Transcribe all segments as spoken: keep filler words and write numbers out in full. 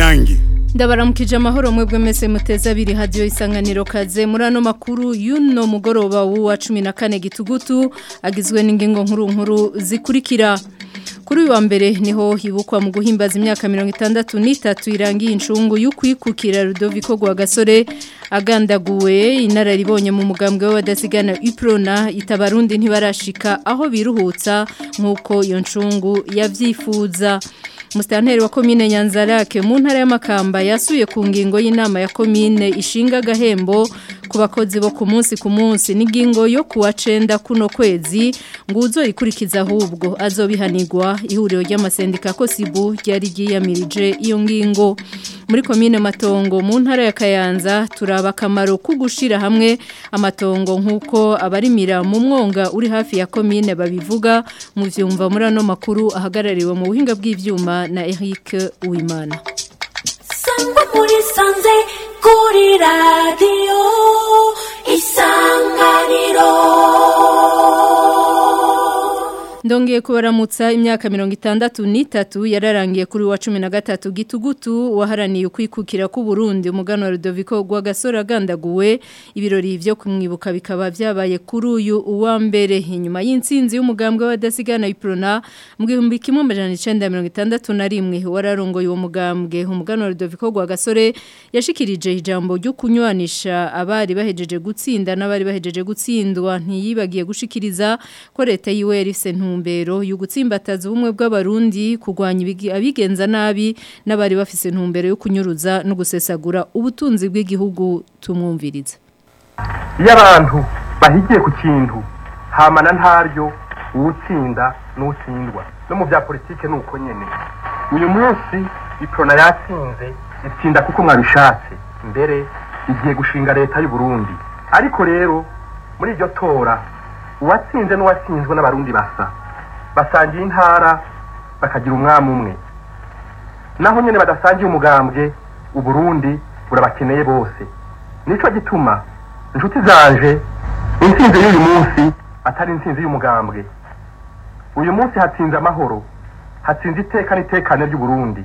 Inyange. Ndabaramukije amahoro mwebwe mese muteza abiri hadiyo isanganiro kaze muri ano makuru y'uno mugoroba wa cumi na kane gitugutu agizwe n'ingingo nkuru nkuru zikurikira. Kuri uyu wa mbere niho hibukwa mu guhimbaza imyaka mirongo itandatu n'itatu irangiye incungu y'ukwikukira Rudoviko Rwagasore agandaguwe inararibonye mu mugambwe w'abadasigana Uprona itabarundi ntibarashika aho biruhutsa nk'uko iyo ncungu yavyifuza. Musitanteri wa komine Nyanzarake mu ntara y'Amakamba yasuye ku ngingo y'inama ya komine ishinga gahembo ku bakozi bo ku munsi ku munsi n'ingingo yo kuwa cenda kuno kwezi ngo uzoyikurikiza ahubwo azobihanirwa ihuriro ry'amasendika ko sibu ryari giyamirije iyo ngingo. Muri komine Matongo mu ntara ya Kayanza turaba akamaro ko gushira hamwe amatongo nk'uko abarimira mu mwonga uri hafi ya komine babivuga mu vyumva muri ano makuru ahagarariwe mu buhinga bw'ivyuma na Eric Uwimana. Sangwa muri sanze kuri radio Isanganiro. Ndongeye kubaramutsa imyaka mirongo itandatu n'itatu yararangiye kuri wa cumi na gatatu gitugutu waharaniye ukwikukira ku Burundi umugano wa Rudoviko Rwagasore agandaguwe ibirori byo kumwibuka bikaba byabaye kuri uyu uwa mbere inyuma y'intsinzi y'umugambwe w'abadasigana Uprona mu gihumbi kimwe amajana icenda mirongo itandatu na rimwe wararongoye uwo mugambwe umugano wa Rudoviko Rwagasore yashikirije ijambo ryo kunywanisha abari bahejeje gutsinda n'abari bahejeje gutsindwa ntiyibagiye gushikiriza ko leta yiwe yarise ntumbero y'ugutsimbataza ubumwe bw'abarundi kugwanya abigenza nabi n'abari bafise ntumbero yo kunyuruza no gusesagura ubutunzi bw'igihugu tumwumviriza. Iyo abantu bahigiye ku kintu hamana ntaryo utsinda n'utsindwa no mu bya politike nuko nyene uyu munsi Uprona yatsinze itsinda kuko mwabishatse mbere igiye gushinga leta y'u Burundi ariko rero muri iryo tora uwatsinze n'uwatsinzwe n'abarundi basa basangiye intara bakagira umwami umwe naho nyene badasangiye umugambwe u Burundi burabakeneye bose nico gituma inshuti zanje intsinzi y'uyu munsi atari intsinzi y'umugambwe uyu munsi hatsinze amahoro hatsinze iteka n'itekane ry'u Burundi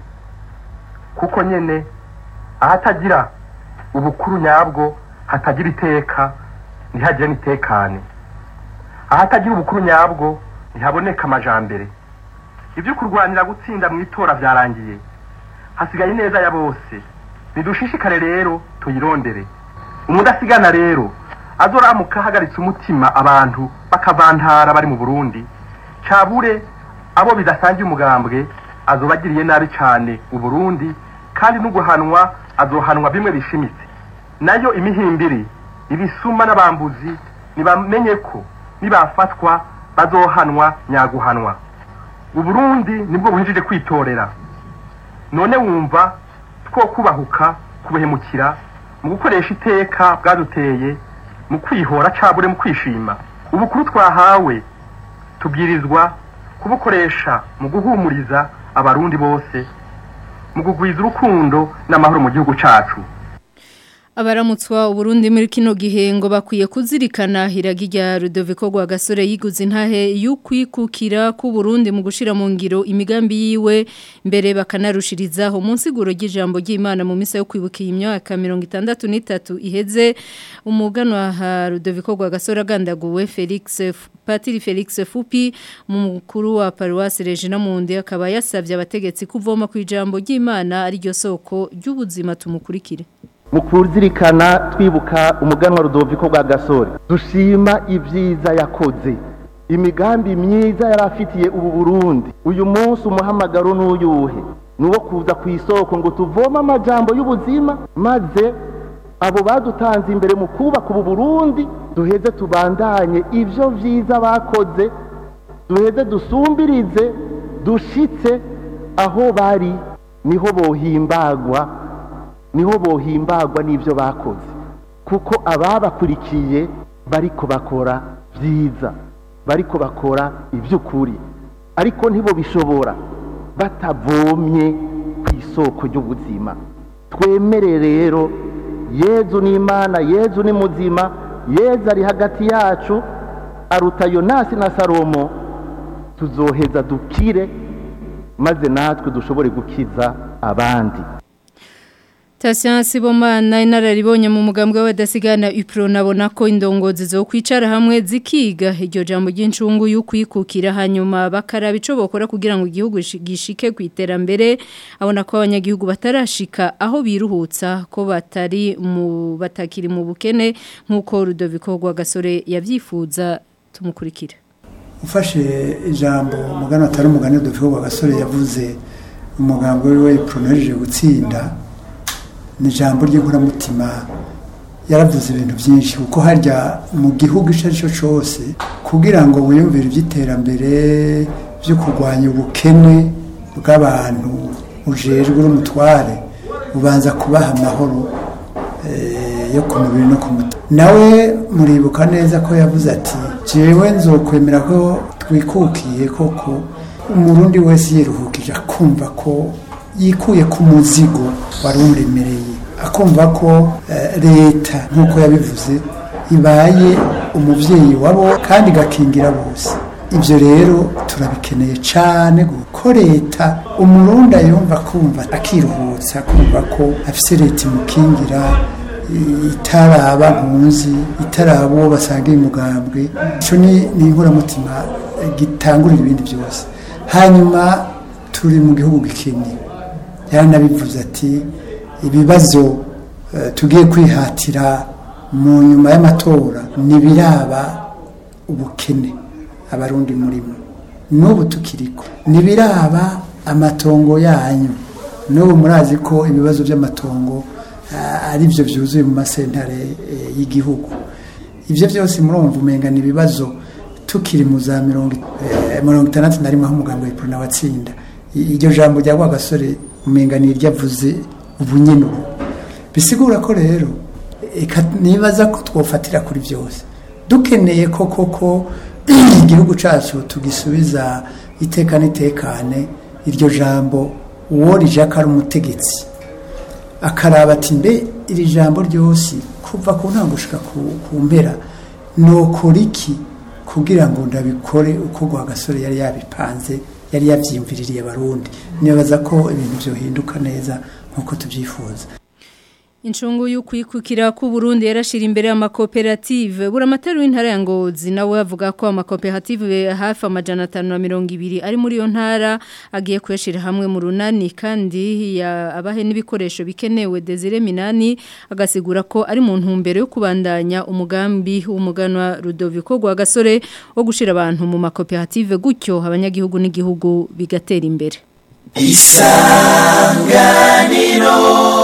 kuko nyene ahatagira ubukuru nyabwo hatagira iteka ntihagire n'itekane ahatagira ubukuru nyabwo ntihaboneka amajambere ibyo kurwanira gutsinda mu itora byarangiye hasigaye neza ya bose nidushishikare rero tuyirondere umudasigana rero azoramuka hagaritse umutima abantu bakavantara bari mu Burundi cabure abo bidasangiye umugambwe azobagiriye nabi cyane u Burundi kandi n'uguhanwa azohanwa bimwe bishimitse nayo imihimbiri ibisuma n'abambuzi nibamenye ko nibafatwa bazohanwa nyaguhanwa u Burundi nibwo buhijije kwitorera none wumva two kubahuka kubuhemukira mu gukoresha iteka bwaduteye mu kwihora cabure mu kwishima ubukuru twahawe tubwirizwa kubukoresha mu guhumuriza abarundi bose mu kugwiza urukundo n'amahoro mu gihugu cacu. Abaramutswa Uburundi muri kino gihe ngo bakwiye kuzirikana hiragirya Rudoviko Rwagasore yiguze intahe y'ukwikukira ku Burundi mu gushira mu ngiro imigambi yiwe mbere bakanarushirizaho munsiguro ry'ijambo ry'Imana mu misa yo kwibuka imyaka mirongo itandatu n'itatu iheze umuganwa ha Rudoviko Rwagasore agandaguwe Felix Patiri Felix Fupi mu mukuru wa Paroisse Regina Mundi akaba yasavye abategetsi kuvoma ku ijambo ry'Imana ari ryo soko ry'ubuzima tumukurikire. Mu kuzirikana twibuka umuganwa Rudoviko Rwagasore dushima ivyiza yakoze imigambi myiza yarafitiye ubu Burundi uyu munsi umuhamagaro n'uyuhe nuwo kuza ku isoko ngo tuvoma amajambo y'ubuzima maze abo badutanze imbere mu kubaka ubu Burundi duheze tubandanye ivyo vyiza bakoze duheze dusumbirize dushitse aho bari niho bohimbagwa niho bohimbagwa n'ivyo bakoze kuko ababakurikiye bariko bakora vyiza bariko bakora ivy'ukuri ariko ntibo bishobora batavomye ku isoko ry'ubuzima twemere rero Yezu ni Imana Yezu ni muzima Yezu ari hagati yacu aruta Yonasi na Salomo tuzoheza dukire maze natwe dushobore gukiza abandi. Tasya Sibomana inararibonye mu mugambwe w'abadasigana Upro nabona ko indongozi zo kwicara hamwe zikiga iryo jambo ry'incungu y'ukwikukira hanyuma bakaraba ico bokora kugira ngo igihugu gishike ku iterambere abona ko abanyagihugu batarashika aho biruhutsa ko batari mu batakiri mu bukene nkuko Rudoviko Rwagasore yavyifuza tumukurikira. Ufashe ijambo mugano atari umugani Rudoviko Rwagasore yavuze umugambwe we Upro naje gutsinda ni jambo ry'inkoramutima yaravuze ibintu byinshi kuko harya mu gihugu icyo ari cyo cyose kugira ngo wiyumvire iby'iterambere byo kurwanya ubukene bw'abantu ujejwe n'umutware ubanza kubaha amahoro yo ku mubiri no ku mutima. Nawe muribuka neza ko yavuze ati jewe nzokwemera ko twikukiye koko umurundi wese yiruhukije akumva ko yikuye ku muzigo warumremereye akumva ko leta nkuko yabivuze ibaye umuvyeyi wabo kandi gakingira bose. Ibyo rero turabikeneye cyane ko leta umurunda yumva kumva akiruhutsa kumva ko afise leta imukingira itaraba mpunzi itarabo basanga imugambwe cyo ni inkoramutima gitangurira ibindi byose. Hanyuma turi mu gihugu gikenye yaranabivuze ati ibibazo uh, tugiye kwihatira mu nyuma y'amatora nibiraba ubukene abarundi murimo n'ubu tukiriko nibiraba amatongo yanyu n'ubu murazi ko ibibazo by'amatongo uh, ari byo byuzuye mu masentare uh, y'igihugu. Ivyo byose murumva umenga ni ibibazo tukiri mu za mirongo itandatu na rimwe aho umugambwe w'Upro na watsinda. Iryo jambo rya Rwagasore umenga ni iryavuze ubunyene ubu bisigura ko rero nibaza ko twofatira kuri byose dukeneye ko koko igihugu cyacu tugisubiza iteka nitekane. Iryo jambo uwo rijaka ari umutegetsi akaraba ati mbe iri jambo ryose kuva ku ntango gushika ku mpera nokora iki kugira ngo ndabikore uko Rwagasore yari yabipanze yari yavyimviririye abarundi. Nibaza ko ibintu byo hinduka neza nkuko tubyifuza. Incungu y'ukwikukira ku Burundi yarashira imbere y'amakoperative buramatari w'intara ya Ngozi nawe avuga ko amakoperative hafi amajana atanu na mirongo ibiri ari muri yo ntara agiye kuyashira hamwe mu runani kandi abahe n'ibikoresho bikenewe. Desire Minani agasigura ko ari mu ntumbero yo kubandanya umugambi w'umuganwa Rudoviko Rwagasore wo gushira abantu mu makoperative gutyo abanyagihugu n'igihugu bigatera imbere. Isanganiro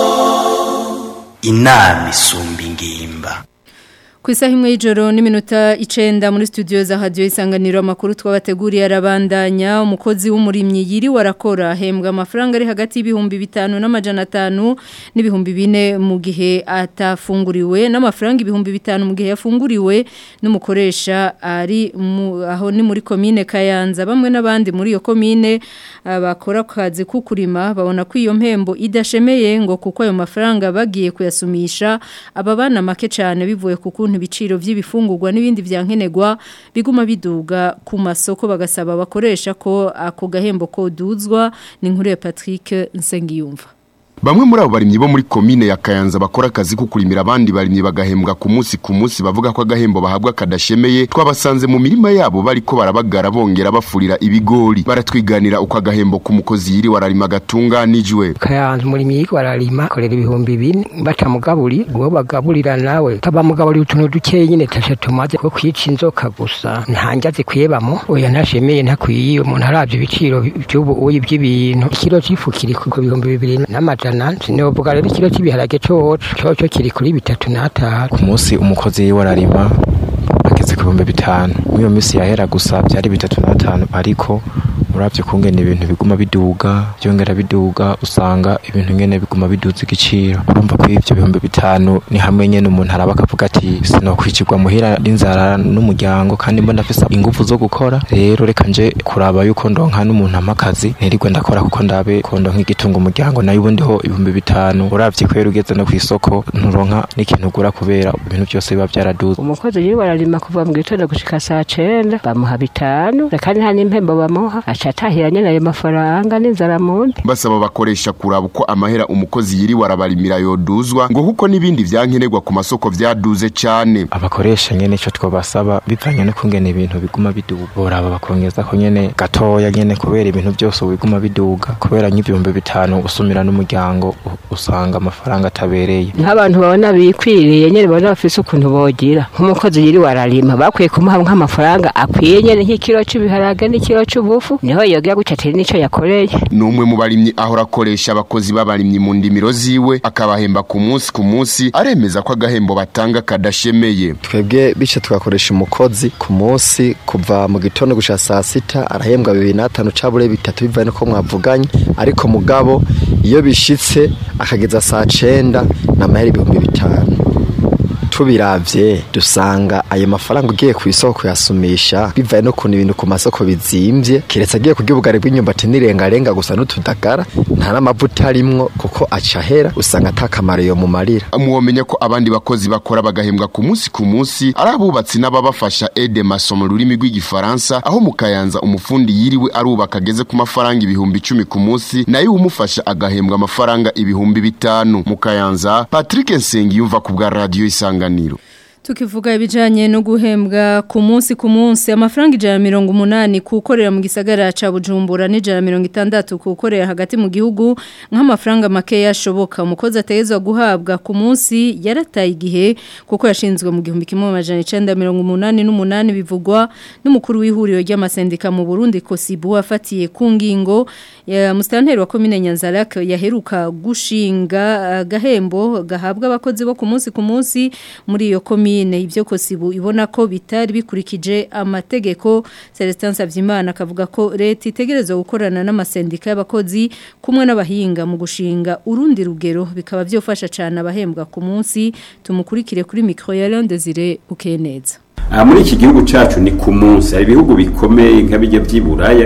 inama isumba ingimba. Ku isaha imwe y'ijoro n'iminota icenda muri studio za Radio Isanganiro amakuru twabateguriye arabandanya. Umukozi w'umurimyi yiri warakora hembwa amafaranga ari hagati y'ibihumbi bitanu n'amajana atanu n'ibihumbi bine mu gihe atafunguriwe n'amafaranga ibihumbi bitanu mu gihe yafunguriwe n'umukoresha ari aho ni muri commune Kayanza. Bamwe n'abandi muri iyo commune bakora kazi kukurima babona ko iyo mpembo idashemeye ngo kuko ayo mafaranga bagiye kuyasumisha ababana make cyane bivuye kuko ibiciro by'ibifungurwa n'ibindi byankenegwa biguma biduga ku masoko bagasaba bakoresha ko ako gahembo ko duzwa. Ni inkuru ya Patrick Nsengiyumva. Bamwe muri abo barimyi bo muri commune ya Kayanza bakora akazi ko kurimira abandi barimyi bagahembwa ku munsi ku munsi bavuga ko agahembo bahabwa kadashemeye. Twabasanze mu mirima yabo bariko barabagara bongera bafurira ibigori. Baratwiganira uko agahembo ku mukozi yiri wararima gatunganijwe. Kayanza umurimyi yiko wararima korera ibihumbi bine batamugaburi ngo bagaburira nawe tabamugaburi utuntu duke nyine tasha tumaze ko kwica inzoka gusa ntanja zikwebamo oya ntashemeye ntakwiye umuntu aravye ibiciro by'ubu uyi by'ibintu ikiro cifukiri ku bihumbi bibiri n'amajana sinovuga rero ikiro cy'ibiharage cyo cyo kiri kuri bitatu n'atanu ku munsi. Umukozi wararima ageze ku bihumbi bitanu iyo minsi yahera gusa byari bitatu n'atanu ariko uravye kungene ibintu biguma biduga byongera biduga usanga ibintu ngene biguma biduza igiciro. Urumva ko ivyo bihumbi bitanu ni hamwe nyene umuntu araba akavuga ati sinokwicirwa muhira n'inzara n'umuryango kandi mbona afisa ingufu zo gukora. Rero reka nje kuraba yuko ndonka n'umuntu amakazi ntirigwe ndakora kuko ndabe kondo nk'igitunga umuryango nayo ubundi ho ibihumbi bitanu uravye kwera ugeze no kwisoko nturonka n'ikintu ugura kubera ibintu byose biba byaraduze. Umukozi yiri bararima kuva mu gitondo gushika saa cenda bamuha bitanu kandi nta n'impembo bamuha acatahira nyene ayo mafaranga n'inzara mundi basaba bakoresha kuraba uko amahera umukozi yiri warabarimira yoduzwa ngo kuko nibindi vyankenerwa ku masoko vyaduze cyane abakoresha nyene ico twobasaba bivanye no kungena ibintu biguma biduga boraba bakongeza ko nyene gatoya nyene kubera ibintu byose biguma biduga kubera nk'ibihumbi bitanu usumira n'umuryango usanga amafaranga atabereye nk'abantu babona bikwiriye nyene babona bafise ukuntu bogira nk'umukozi yiri wararima bakwiye kumuha nk'amafaranga akwiye nyene nk'ikiro cy'ibiharage n'ikiro cy'ubufu niho yogira gucatira nico yakoreye numwe mu barimyi aho rakoresha abakozi babarimyi mu ndimiro ziwe akabahemba ku munsi ku munsi aremeza ko agahembo batanga kadashemeye twebwe bice tugakoresha umukozi ku munsi kuva mu gitondo gusha saa sita arahembwa bibiri na bitanu cabure bitatu bivaye nuko mwavuganye ariko mugabo iyo bishitse akageza saa cenda na mahera ibihumbi bitanu tubiravye dusanga ayo mafaranga ugiye ku isoko kuyasumisha bivaye no kuntu ibintu ku masoko bizimvye kiretse agiye kugira ubugari bw'inyumbati nirengarenga gusa n'utudagara nta n'amavuta arimwo kuko acahera usanga atakamaro yo mu marira muwomenya ko abandi bakozi bakora bagahembwa ku munsi ku munsi ari abubatsi n'ababafasha aide mason mu rurimi rw'igifaransa aho mu Kayanza umufundi yiriwe arubaka ageze ku mafaranga ibihumbi icumi ku munsi nayo umufasha agahembwa amafaranga ibihumbi bitanu mu Kayanza Patrick Nsengi yumva ku bwa radio Isanga Niro. Tukivuga ibijanye no guhembwa ku munsi ku munsi amafaranga ijana na mirongo umunani kukorera mu gisagara ca Bujumbura n'ijana na mirongo itandatu kukorera hagati mu gihugu nk'amafaranga make yashoboka umukozi ategezwa guhabwa ku munsi yarataye igihe kuko yashinzwe mu gihumbi kimwe amajana icenda mirongo umunani n'umunani bivugwa n'umukuru w'ihuriro ry'amasendika mu Burundi Kosibu afatiye ku ngingo ya mustanteri wa commune Nyanzarake yaheruka gushinga gahembo gahabwa abakozi bo ku munsi ku munsi muri iyo commune ibyo Kosibu ibona ko bitari bikurikije amategeko Celestin Savyimana akavuga ko leta itegerezwa gukorana n'amasendika y'abakozi kumwe n'abahinga mu gushinga urundi rugero bikaba byofasha cyane abahembwa ku munsi tumukurikire kuri micro ya Leon Desire Ukeneza. Aha muri iki gihugu cacu ni ku munsi hari ibihugu bikomeye nk'abijya by'iburaya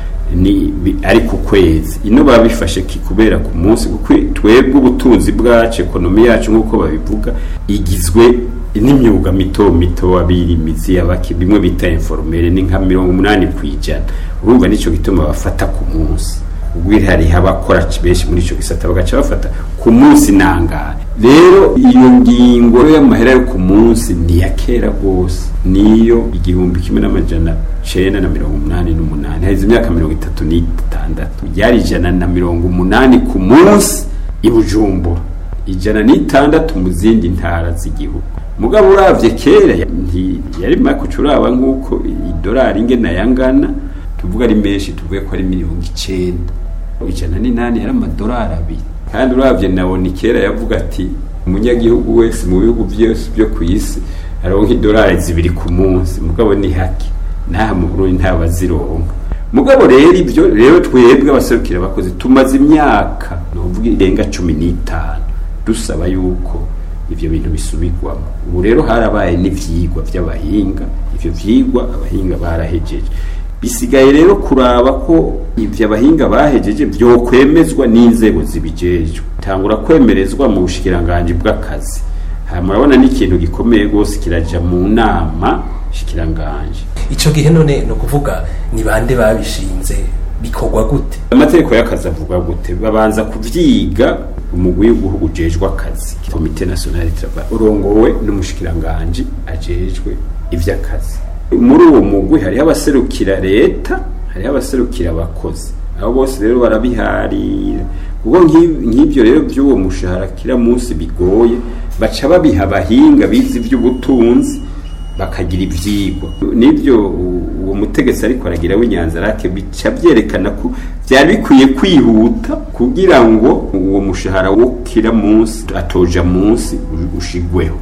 ni ari ku kwezi ino babifashe kikubera ku munsi kuko twebwe ubutunzi bwacu ekonomi yacu nk'uko babivuga igizwe n'imyuga mito mito abirimizi abaki bimwe bita informere ni nka mirongo umunani kwijana urumva nico gituma bafata ku munsi ubwire hari habakora benshi muri ico gisata bagaca bafata ku munsi nangana rero iyo ngingo y'amahera yo ku munsi ni yakera gose niyo igihumbi kimwe n'amajana cenda na mirongo umunani n'umunani haize imyaka mirongo itatu n'itandatu yari ijana na mirongo umunani ku munsi i Bujumbura ijana n'itandatu mu zindi ntara z'igihugu mugabo uravye kera yari makucuraba nk'uko idolari ingena yangana tuvuga ari menshi tuvuye ko ari mirongo icenda ijana n'inani yari amadolari abiri kandi uravye nabona kera yavuga ati umunyagihugu wese mu bihugu byose byo ku isi aronka idolari zibiri ku munsi mugabo ni haki nta mu Burundi nta bazironka mugabo rero ibyo rero twebwe abaserukira abakozi tumaze imyaka novuga irenga cumi n'itanu dusaba yuko ivyo bintu bisubirwamo ubu rero harabaye n'ivyigwa by'abahinga ivyo vyigwa abahinga barahejeje bisigaye rero kuraba ko ivyo abahinga bahejeje byo kwemezwa n'inzego zibijejwe tangura kwemerezwa mu bushikiranganje bw'akazi murabona n'ikintu gikomeye gose kiraja mu nama shikiranganje ico gihe none no kuvuga ni bande babishinze bikogwa gute amategeko y'akazi avuga gute babanza kuvyiga umugwi w'igihugu ujejwe akazi Comité National du Travail urongowe n'umushikiranganje ajejwe ivy'akazi muri uwo mugwi hari abaserukira leta hari abaserukira abakozi abo bose rero barabiharira kuko nk'ibyo rero by'uwo mushahara kira munsi bigoye baca babiha abahinga bizi ivy'ubutunzi bakagira ivyigwa nibyo uwo mutegetsi ariko aragira w'Inyanzarake bica byerekana ko byari bikwiye kwihuta kugira ngo uwo mushahara wo kira munsi atoja munsi ushigweho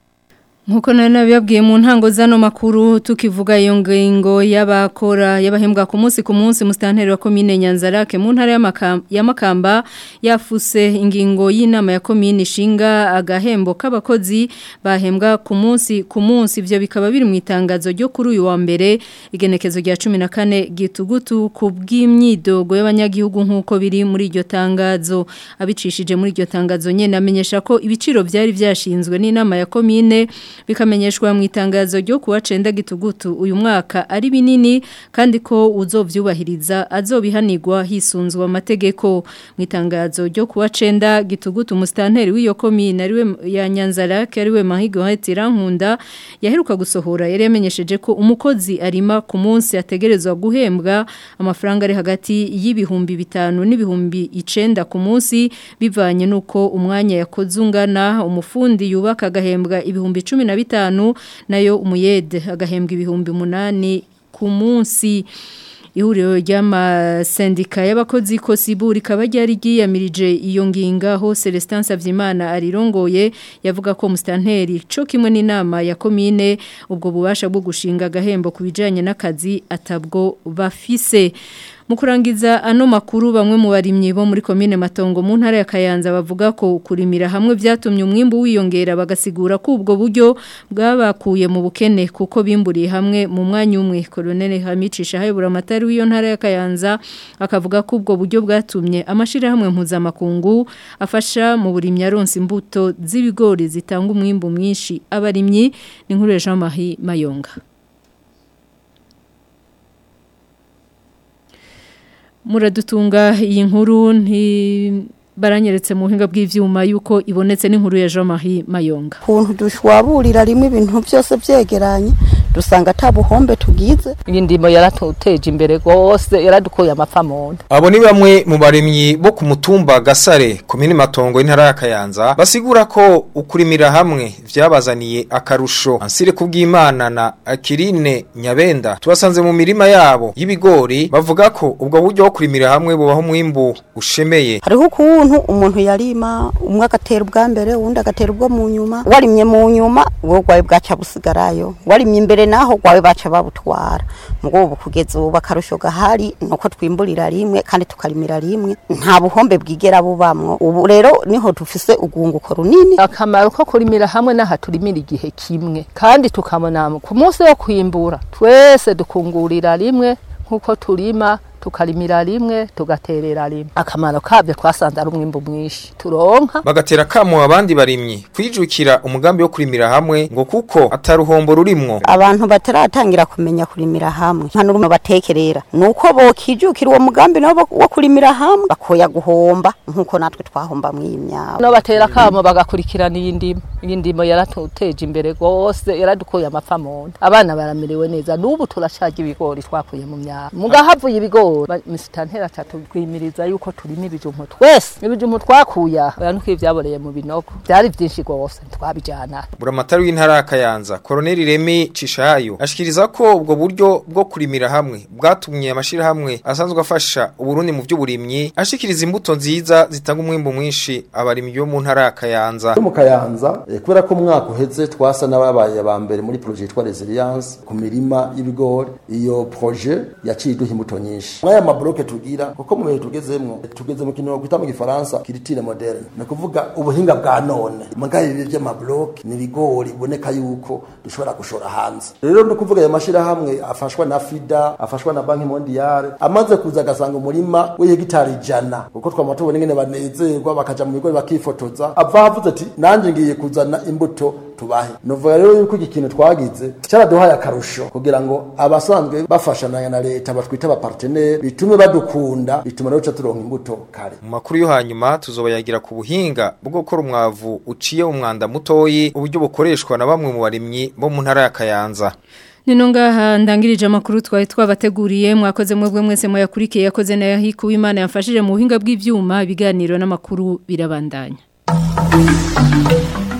Nkuko nabibabwiye mu ntango zano makuru tukivuga iyo ngingo y'abakora y'abahembwa ku munsi ku munsi mustanteri wa commune Nyanzarake mu ntara ya Makamba yafuse ingingo y'inama ya commune shinga agahembo k'abakozi bahembwa ku munsi ku munsi ivyo bikaba biri mu itangazo ryo kuri uyu wa mbere igenekezo rya cumi na kane gitugutu ku bw'imyidogo y'abanyagihugu nkuko biri muri iryo tangazo abicishije muri iryo tangazo nyene amenyesha ko ibiciro byari byashinzwe n'inama ya commune bikamenyeshwa mu itangazo ryo kuwa cenda gitugutu uyu mwaka ari binini kandi ko uzovyubahiriza azobihanirwa hisunzwe amategeko. Mu itangazo ryo kuwa cenda gitugutu mustanteri w'iyo komine ariwe ya Nyanzarake ariwe Mahigo Hetirankunda yaheruka gusohora yari yamenyesheje ko umukozi arima ku munsi ategerezwa guhembwa amafaranga ari hagati y'ibihumbi bitanu n'ibihumbi icenda ku munsi bivanye nuko umwanya yakoze ungana. Umufundi yubaka agahembwa ibihumbi cumi na bitanu nayo umuyede agahembwa ibihumbi munani ku munsi. Ihuriro ry'amasendika y'abakozi ko siburi kaba ryari giyamirije iyo nginga ho Celestin Savyimana arirongoye yavuga ko mustanteri cyo kimwe n'inama ya komine ubwo bubasha bwo gushinga agahembo kubijanye n'akazi atabwo bafise. Mukurangiza ano makuru bamwe mu barimyi bo muri komine Matongo mu ntara ya Kayanza bavuga ko kurimira hamwe byatumye umwimbu wiyongera bagasigura ko ubwo buryo bwabakuye mu bukene kuko bimburiye hamwe mu mwanya umwe. Colonel Hamicisha hayobora amatari w'iyo ntara ya Kayanza akavuga ko ubwo buryo bwatumye amashira hamwe mpuzamakungu afasha mu burimyi aronse imbuto z'ibigori zitanga umwimbu mwinshi abarimyi. Ni nkuru ya Jean-Marie Mayonga. Muradutunga iyi nkuru nti baranyeretse mu buhinga bw'ivyuma yuko ibonetse n'inkuru ya Jean-Marie Mayonga. Kuntu dushwaburira rimwe ibintu byose byegeranye dusanga tabuhombe tugize. Indimo yaratuteje imbere gose yaradukoye amapfa mu nda. Abo ni bamwe mu barimyi bo ku mutumba Gasare komine Matongo intara ya Kayanza basigura ko ukurimira hamwe vyabazaniye akarusho. Ansire kubw'Imana na Akirine Nyabenda tubasanze mu mirima yabo y'ibigori bavuga ko ubwo buryo bwo kurimira hamwe bubaho umwimbu ushemeye. Hariho ukuntu umuntu yarima umwe agatera ubwa mbere uwundi agatera ubwo mu nyuma warimye mu nyuma wowe gwaye bwaca busigarayo warimye imbere naho gwawe baca babutwara mugo ubu kugeza ubu bakarusho gahari nuko twimburira rimwe kandi tukarimira rimwe nta buhombe bwigera bubamwo. Ubu rero niho dufise ugunguko runini. Akamaro ko kurimira hamwe naha turimira igihe kimwe kandi tukamona ku munsi wo kwimbura twese dukungurira rimwe nkuko turima tukarimira rimwe tugaterera rimwe. Akamaro kabyo twasanze ari umwimbo mwinshi turonka bagatera kamo abandi barimyi kwijukira umugambi wo kurimira hamwe ngo kuko ataruhombo rurimwo. Abantu bataratangira kumenya kurimira hamwe hano rume batekerera nuko bo kijukira uwo mugambi nabo wo kurimira hamwe bakoya guhomba nkuko natwe twahomba mwimya. No batera kamo bagakurikirana iyindimo iyindimo yaratuteje imbere gose yaradukoye amapfa mu nda. Abana baramiriwe neza nubu turacaje ibigori twakuye mu myaka mugahavuye ibigori misitantera atatu kwimiriza yuko turimo ibijumpu twese ibijumpu twakuya abantu byaboreye mu binogo byari byinshi gose twabijana. Buramatari w'intara ya Kayanza Colonel Remi Cishayo ashikiriza ko ubwo buryo bwo kurimira hamwe bwatumye amashira hamwe asanzwe afasha uburundi mu by'uburimyi ashikiriza imbuto nziza zitanga umwimbo mwinshi abarimyi bo mu ntara ya Kayanza. Mu Kayanza kubera ko mwaka uheze twasa n'ababaye abambere muri projet twa resilience ku mirima y'ibigori iyo projet yaciye duha imbuto nyinshi. Mwaya mabloke tugira kuko mu bihe tugezemwo tugeze mu kintu kwita mu gifaransa kiritire moderne no kuvuga ubuhinga bwa none magaye ibi by'amabloke ni bigori boneka yuko dushobora gushora hanze. Rero no kuvuga ya mashira hamwe afashwa na FIDA afashwa na Banki Mondiale amaze kuza gasanga umurima we hegitari jana kuko twamato ngene banezerwa bakaja mu bigori bakifotoza ava havuze ati nanje ngiye kuzana imbuto tubahe. Novuga rero yuko ikintu twagize cyaraduhaye akarusho kugira ngo abasanzwe bafashana na leta batwita ba partenaire bitume badukunda bituma rero cha turonka imbuto kare. Mu makuru yo hanyuma tuzobayagira ku buhinga bwo gukora umwavu uciye umwanda mutoyi uburyo bukoreshwa na bamwe mu barimyi bo mu ntara ya Kayanza. Nino ngaha ndangirije amakuru twaye twabateguriye mwakoze mwebwe mwese muyakurikiye yakoze na yahiku w'Imana yamfashije mu buhinga bw'ivyuma ibiganiro n'amakuru birabandanya.